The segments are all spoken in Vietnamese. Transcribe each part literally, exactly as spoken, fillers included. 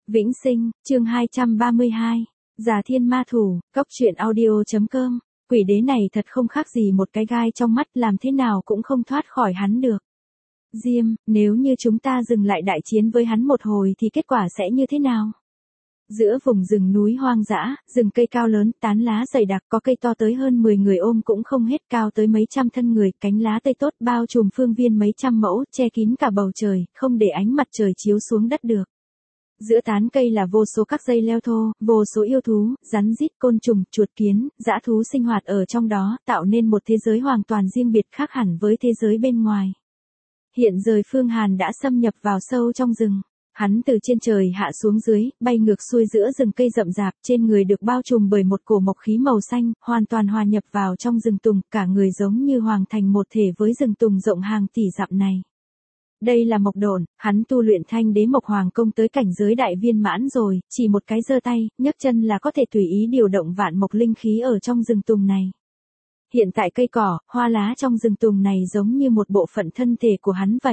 Vĩnh Sinh, chương hai trăm ba mươi hai. Già Thiên Ma Thủ, Cốc Truyện Audio.com. Quỷ đế này thật không khác gì một cái gai trong mắt, làm thế nào cũng không thoát khỏi hắn được. Diêm, nếu như chúng ta dừng lại đại chiến với hắn một hồi thì kết quả sẽ như thế nào? Giữa vùng rừng núi hoang dã, rừng cây cao lớn, tán lá dày đặc, có cây to tới hơn mười người ôm cũng không hết, cao tới mấy trăm thân người, cánh lá tây tốt bao trùm phương viên mấy trăm mẫu, che kín cả bầu trời, không để ánh mặt trời chiếu xuống đất được. Giữa tán cây là vô số các dây leo thô, vô số yêu thú, rắn rít, côn trùng, chuột kiến, dã thú sinh hoạt ở trong đó, tạo nên một thế giới hoàn toàn riêng biệt khác hẳn với thế giới bên ngoài. Hiện giờ Phương Hàn đã xâm nhập vào sâu trong rừng. Hắn từ trên trời hạ xuống dưới, bay ngược xuôi giữa rừng cây rậm rạp, trên người được bao trùm bởi một cổ mộc khí màu xanh, hoàn toàn hòa nhập vào trong rừng tùng, cả người giống như hoàng thành một thể với rừng tùng rộng hàng tỷ dặm này. Đây là Mộc Độn, hắn tu luyện Thanh Đế Mộc Hoàng Công tới cảnh giới đại viên mãn rồi, chỉ một cái giơ tay, nhấc chân là có thể tùy ý điều động vạn mộc linh khí ở trong rừng tùng này. Hiện tại cây cỏ, hoa lá trong rừng tùng này giống như một bộ phận thân thể của hắn vậy.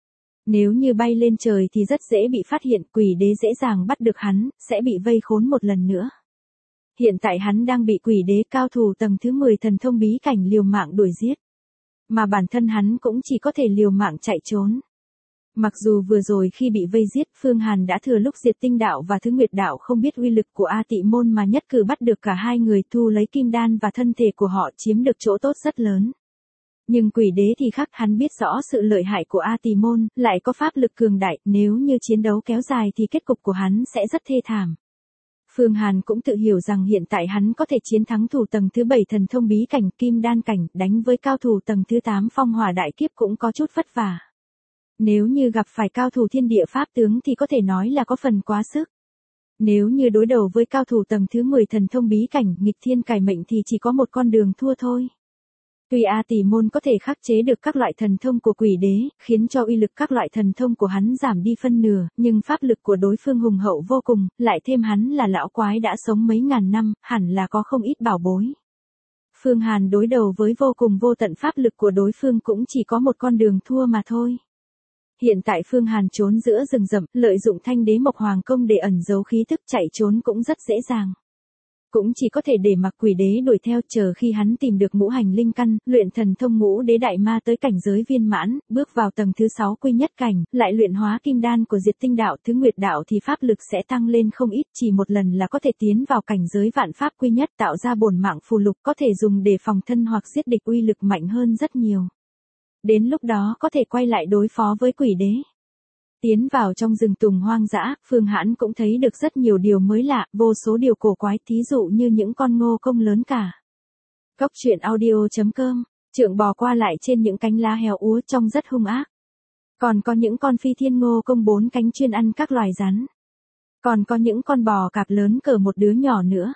Nếu như bay lên trời thì rất dễ bị phát hiện, quỷ đế dễ dàng bắt được hắn, sẽ bị vây khốn một lần nữa. Hiện tại hắn đang bị quỷ đế cao thủ tầng thứ mười thần thông bí cảnh liều mạng đuổi giết. Mà bản thân hắn cũng chỉ có thể liều mạng chạy trốn. Mặc dù vừa rồi khi bị vây giết, Phương Hàn đã thừa lúc Diệt Tinh Đạo và Thứ Nguyệt Đạo không biết uy lực của A Tị Môn mà nhất cử bắt được cả hai người, thu lấy kim đan và thân thể của họ, chiếm được chỗ tốt rất lớn. Nhưng quỷ đế thì khác, hắn biết rõ sự lợi hại của A Tỳ Môn, lại có pháp lực cường đại, nếu như chiến đấu kéo dài thì kết cục của hắn sẽ rất thê thảm. Phương Hàn cũng tự hiểu rằng hiện tại hắn có thể chiến thắng thủ tầng thứ bảy thần thông bí cảnh kim đan cảnh, đánh với cao thủ tầng thứ tám phong hỏa đại kiếp cũng có chút vất vả. Nếu như gặp phải cao thủ thiên địa pháp tướng thì có thể nói là có phần quá sức. Nếu như đối đầu với cao thủ tầng thứ mười thần thông bí cảnh nghịch thiên cải mệnh thì chỉ có một con đường thua thôi. Tuy A Tỳ Môn có thể khắc chế được các loại thần thông của quỷ đế, khiến cho uy lực các loại thần thông của hắn giảm đi phân nửa, nhưng pháp lực của đối phương hùng hậu vô cùng, lại thêm hắn là lão quái đã sống mấy ngàn năm, hẳn là có không ít bảo bối. Phương Hàn đối đầu với vô cùng vô tận pháp lực của đối phương cũng chỉ có một con đường thua mà thôi. Hiện tại Phương Hàn trốn giữa rừng rậm, lợi dụng Thanh Đế Mộc Hoàng Công để ẩn giấu khí tức, chạy trốn cũng rất dễ dàng. Cũng chỉ có thể để mặc quỷ đế đuổi theo, chờ khi hắn tìm được ngũ hành linh căn, luyện thần thông ngũ đế đại ma tới cảnh giới viên mãn, bước vào tầng thứ sáu quy nhất cảnh, lại luyện hóa kim đan của Diệt Tinh Đạo Thứ Nguyệt Đạo thì pháp lực sẽ tăng lên không ít, chỉ một lần là có thể tiến vào cảnh giới vạn pháp quy nhất, tạo ra bổn mạng phù lục có thể dùng để phòng thân hoặc giết địch, uy lực mạnh hơn rất nhiều. Đến lúc đó có thể quay lại đối phó với quỷ đế. Tiến vào trong rừng tùng hoang dã, Phương Hãn cũng thấy được rất nhiều điều mới lạ, vô số điều cổ quái, thí dụ như những con ngô công lớn cả. Cốc Truyện Audio.com, trượng bò qua lại trên những cánh lá héo úa trông rất hung ác. Còn có những con phi thiên ngô công bốn cánh chuyên ăn các loài rắn. Còn có những con bò cạp lớn cỡ một đứa nhỏ nữa.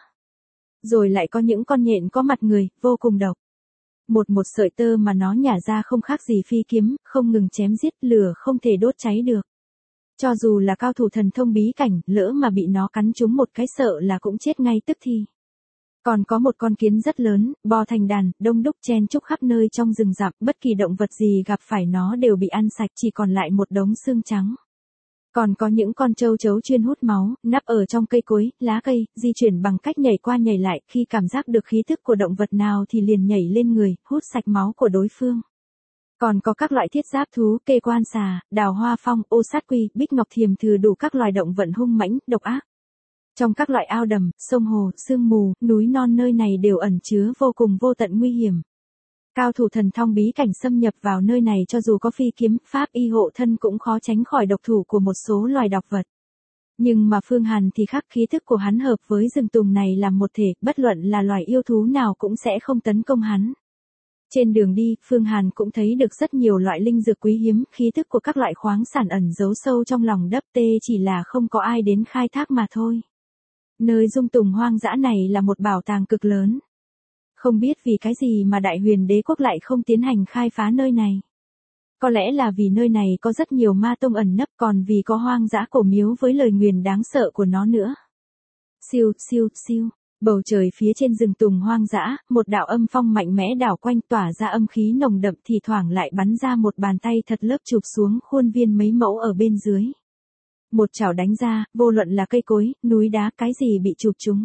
Rồi lại có những con nhện có mặt người, vô cùng độc. Một một sợi tơ mà nó nhả ra không khác gì phi kiếm, không ngừng chém giết, lửa không thể đốt cháy được. Cho dù là cao thủ thần thông bí cảnh, lỡ mà bị nó cắn trúng một cái sợ là cũng chết ngay tức thì. Còn có một con kiến rất lớn, bò thành đàn, đông đúc chen chúc khắp nơi trong rừng rậm, bất kỳ động vật gì gặp phải nó đều bị ăn sạch, chỉ còn lại một đống xương trắng. Còn có những con trâu chấu chuyên hút máu, nắp ở trong cây cối, lá cây, di chuyển bằng cách nhảy qua nhảy lại, khi cảm giác được khí thức của động vật nào thì liền nhảy lên người, hút sạch máu của đối phương. Còn có các loại thiết giáp thú, kê quan xà, đào hoa phong, ô sát quy, bích ngọc thiềm thừ, đủ các loài động vật hung mãnh, độc ác. Trong các loại ao đầm, sông hồ, sương mù, núi non nơi này đều ẩn chứa vô cùng vô tận nguy hiểm. Cao thủ thần thông bí cảnh xâm nhập vào nơi này cho dù có phi kiếm, pháp y hộ thân cũng khó tránh khỏi độc thủ của một số loài độc vật. Nhưng mà Phương Hàn thì khác, khí thức của hắn hợp với rừng tùng này làm một thể, bất luận là loài yêu thú nào cũng sẽ không tấn công hắn. Trên đường đi, Phương Hàn cũng thấy được rất nhiều loại linh dược quý hiếm, khí thức của các loại khoáng sản ẩn giấu sâu trong lòng đất, tê chỉ là không có ai đến khai thác mà thôi. Nơi dung tùng hoang dã này là một bảo tàng cực lớn. Không biết vì cái gì mà Đại Huyền Đế quốc lại không tiến hành khai phá nơi này. Có lẽ là vì nơi này có rất nhiều ma tông ẩn nấp, còn vì có hoang dã cổ miếu với lời nguyền đáng sợ của nó nữa. Siêu, siêu, siêu. Bầu trời phía trên rừng tùng hoang dã, một đạo âm phong mạnh mẽ đảo quanh, tỏa ra âm khí nồng đậm, thì thoảng lại bắn ra một bàn tay thật lớp chụp xuống khuôn viên mấy mẫu ở bên dưới. Một chảo đánh ra, vô luận là cây cối, núi đá, cái gì bị chụp chúng,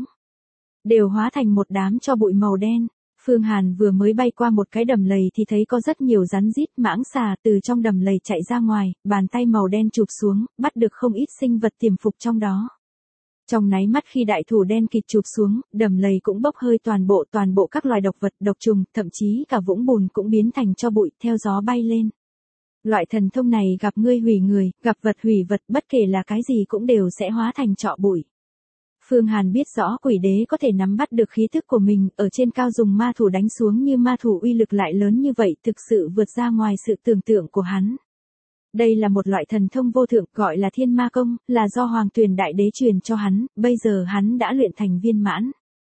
đều hóa thành một đám tro bụi màu đen. Phương Hàn vừa mới bay qua một cái đầm lầy thì thấy có rất nhiều rắn rít, mãng xà từ trong đầm lầy chạy ra ngoài, bàn tay màu đen chụp xuống, bắt được không ít sinh vật tiềm phục trong đó. Trong nháy mắt khi đại thủ đen kịt chụp xuống, đầm lầy cũng bốc hơi toàn bộ toàn bộ các loài độc vật, độc trùng, thậm chí cả vũng bùn cũng biến thành tro bụi, theo gió bay lên. Loại thần thông này gặp ngươi hủy người, gặp vật hủy vật, bất kể là cái gì cũng đều sẽ hóa thành tro bụi. Phương Hàn biết rõ quỷ đế có thể nắm bắt được khí thức của mình, ở trên cao dùng ma thủ đánh xuống như ma thủ uy lực lại lớn như vậy thực sự vượt ra ngoài sự tưởng tượng của hắn. Đây là một loại thần thông vô thượng gọi là thiên ma công, là do Hoàng Tuyền Đại Đế truyền cho hắn, bây giờ hắn đã luyện thành viên mãn.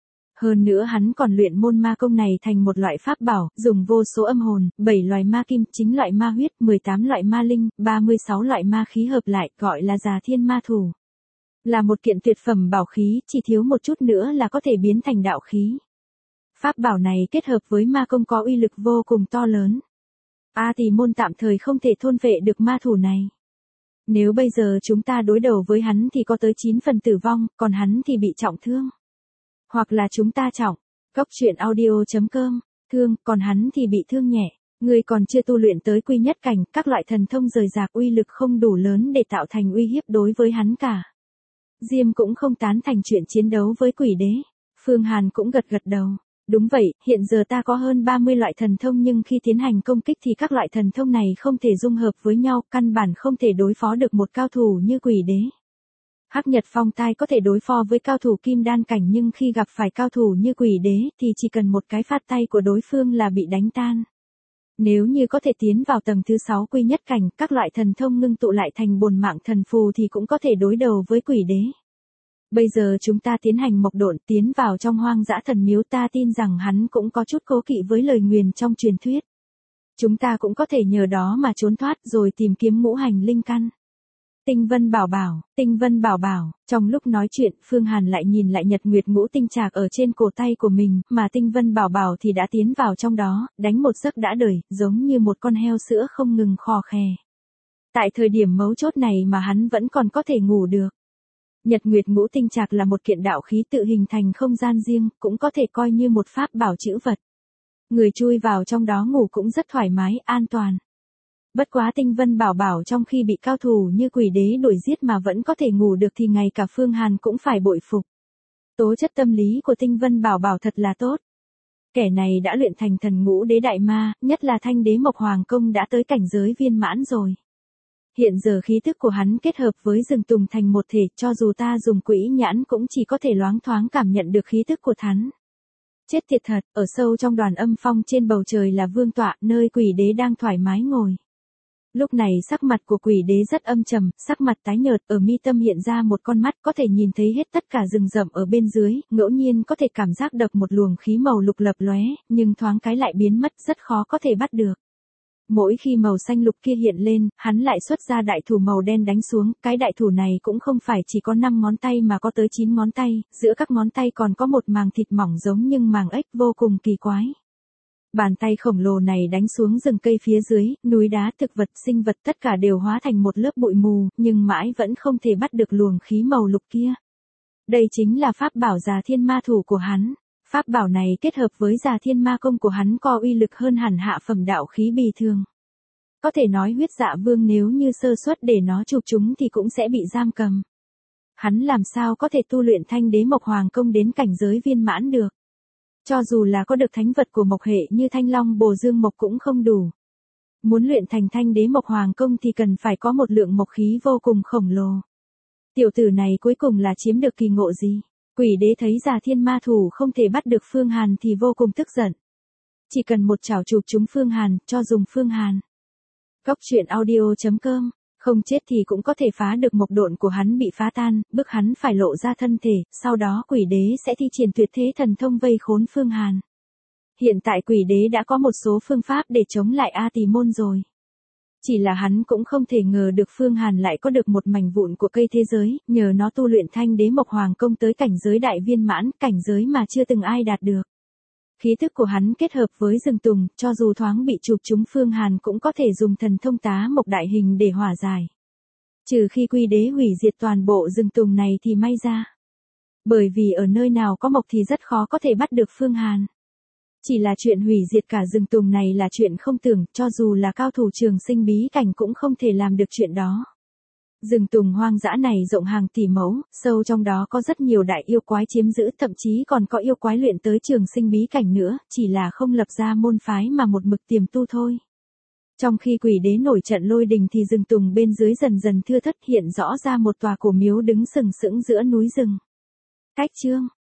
Hơn nữa hắn còn luyện môn ma công này thành một loại pháp bảo, dùng vô số âm hồn, bảy loại ma kim, chín loại ma huyết, mười tám loại ma linh, ba mươi sáu loại ma khí hợp lại, gọi là Già Thiên Ma Thủ. Là một kiện tuyệt phẩm bảo khí, chỉ thiếu một chút nữa là có thể biến thành đạo khí. Pháp bảo này kết hợp với ma công có uy lực vô cùng to lớn. A Tỳ môn tạm thời không thể thôn vệ được ma thủ này. Nếu bây giờ chúng ta đối đầu với hắn thì có tới chín phần tử vong, còn hắn thì bị trọng thương. Hoặc là chúng ta trọng. Cốc truyện audio chấm com, thương, còn hắn thì bị thương nhẹ. Người còn chưa tu luyện tới quy nhất cảnh, các loại thần thông rời rạc uy lực không đủ lớn để tạo thành uy hiếp đối với hắn cả. Diêm cũng không tán thành chuyện chiến đấu với quỷ đế. Phương Hàn cũng gật gật đầu. Đúng vậy, hiện giờ ta có hơn ba mươi loại thần thông nhưng khi tiến hành công kích thì các loại thần thông này không thể dung hợp với nhau, căn bản không thể đối phó được một cao thủ như quỷ đế. Hắc Nhật Phong Tai có thể đối phó với cao thủ kim đan cảnh nhưng khi gặp phải cao thủ như quỷ đế thì chỉ cần một cái phát tay của đối phương là bị đánh tan. Nếu như có thể tiến vào tầng thứ sáu quy nhất cảnh, các loại thần thông ngưng tụ lại thành bồn mạng thần phù thì cũng có thể đối đầu với quỷ đế. Bây giờ chúng ta tiến hành mộc độn tiến vào trong hoang dã thần miếu, ta tin rằng hắn cũng có chút cố kỵ với lời nguyền trong truyền thuyết. Chúng ta cũng có thể nhờ đó mà trốn thoát rồi tìm kiếm ngũ hành linh căn. Tinh Vân Bảo Bảo, Tinh Vân Bảo Bảo, trong lúc nói chuyện, Phương Hàn lại nhìn lại nhật nguyệt ngũ tinh trạc ở trên cổ tay của mình, mà Tinh Vân Bảo Bảo thì đã tiến vào trong đó, đánh một giấc đã đời, giống như một con heo sữa không ngừng khò khè. Tại thời điểm mấu chốt này mà hắn vẫn còn có thể ngủ được. Nhật nguyệt ngũ tinh trạc là một kiện đạo khí tự hình thành không gian riêng, cũng có thể coi như một pháp bảo chữ vật. Người chui vào trong đó ngủ cũng rất thoải mái, an toàn. Bất quá Tinh Vân Bảo Bảo trong khi bị cao thủ như quỷ đế đuổi giết mà vẫn có thể ngủ được thì ngay cả Phương Hàn cũng phải bội phục. Tố chất tâm lý của Tinh Vân Bảo Bảo thật là tốt. Kẻ này đã luyện thành thần ngũ đế đại ma, nhất là thanh đế mộc hoàng công đã tới cảnh giới viên mãn rồi. Hiện giờ khí thức của hắn kết hợp với rừng tùng thành một thể, cho dù ta dùng quỹ nhãn cũng chỉ có thể loáng thoáng cảm nhận được khí thức của hắn. Chết tiệt thật, ở sâu trong đoàn âm phong trên bầu trời là vương tọa, nơi quỷ đế đang thoải mái ngồi. Lúc này sắc mặt của quỷ đế rất âm trầm, sắc mặt tái nhợt, ở mi tâm hiện ra một con mắt có thể nhìn thấy hết tất cả rừng rậm ở bên dưới, ngẫu nhiên có thể cảm giác được một luồng khí màu lục lập lóe, nhưng thoáng cái lại biến mất, rất khó có thể bắt được. Mỗi khi màu xanh lục kia hiện lên, hắn lại xuất ra đại thủ màu đen đánh xuống, cái đại thủ này cũng không phải chỉ có năm ngón tay mà có tới chín ngón tay, giữa các ngón tay còn có một màng thịt mỏng giống nhưng màng ếch vô cùng kỳ quái. Bàn tay khổng lồ này đánh xuống rừng cây phía dưới, núi đá, thực vật, sinh vật tất cả đều hóa thành một lớp bụi mù, nhưng mãi vẫn không thể bắt được luồng khí màu lục kia. Đây chính là pháp bảo Già Thiên Ma Thủ của hắn. Pháp bảo này kết hợp với Già Thiên Ma Công của hắn có uy lực hơn hẳn hạ phẩm đạo khí bì thường. Có thể nói huyết dạ vương nếu như sơ suất để nó chụp chúng thì cũng sẽ bị giam cầm. Hắn làm sao có thể tu luyện thanh đế mộc hoàng công đến cảnh giới viên mãn được. Cho dù là có được thánh vật của mộc hệ như thanh long bồ dương mộc cũng không đủ. Muốn luyện thành thanh đế mộc hoàng công thì cần phải có một lượng mộc khí vô cùng khổng lồ. Tiểu tử này cuối cùng là chiếm được kỳ ngộ gì? Quỷ đế thấy Già Thiên Ma Thủ không thể bắt được Phương Hàn thì vô cùng tức giận. Chỉ cần một chảo chụp chúng Phương Hàn, cho dùng Phương Hàn. Cốc truyện audio chấm com, không chết thì cũng có thể phá được mộc độn của hắn bị phá tan, bức hắn phải lộ ra thân thể, sau đó quỷ đế sẽ thi triển tuyệt thế thần thông vây khốn Phương Hàn. Hiện tại quỷ đế đã có một số phương pháp để chống lại A Tỳ môn rồi. Chỉ là hắn cũng không thể ngờ được Phương Hàn lại có được một mảnh vụn của cây thế giới, nhờ nó tu luyện thanh đế mộc hoàng công tới cảnh giới đại viên mãn, cảnh giới mà chưa từng ai đạt được. Khí thức của hắn kết hợp với rừng tùng, cho dù thoáng bị chụp chúng Phương Hàn cũng có thể dùng thần thông tá mộc đại hình để hòa giải. Trừ khi Quy Đế hủy diệt toàn bộ rừng tùng này thì may ra. Bởi vì ở nơi nào có mộc thì rất khó có thể bắt được Phương Hàn. Chỉ là chuyện hủy diệt cả rừng tùng này là chuyện không tưởng, cho dù là cao thủ trường sinh bí cảnh cũng không thể làm được chuyện đó. Rừng tùng hoang dã này rộng hàng tỷ mẫu, sâu trong đó có rất nhiều đại yêu quái chiếm giữ, thậm chí còn có yêu quái luyện tới trường sinh bí cảnh nữa, chỉ là không lập ra môn phái mà một mực tiềm tu thôi. Trong khi Quỷ Đế nổi trận lôi đình thì rừng tùng bên dưới dần dần thưa thất, hiện rõ ra một tòa cổ miếu đứng sừng sững giữa núi rừng. Cách chương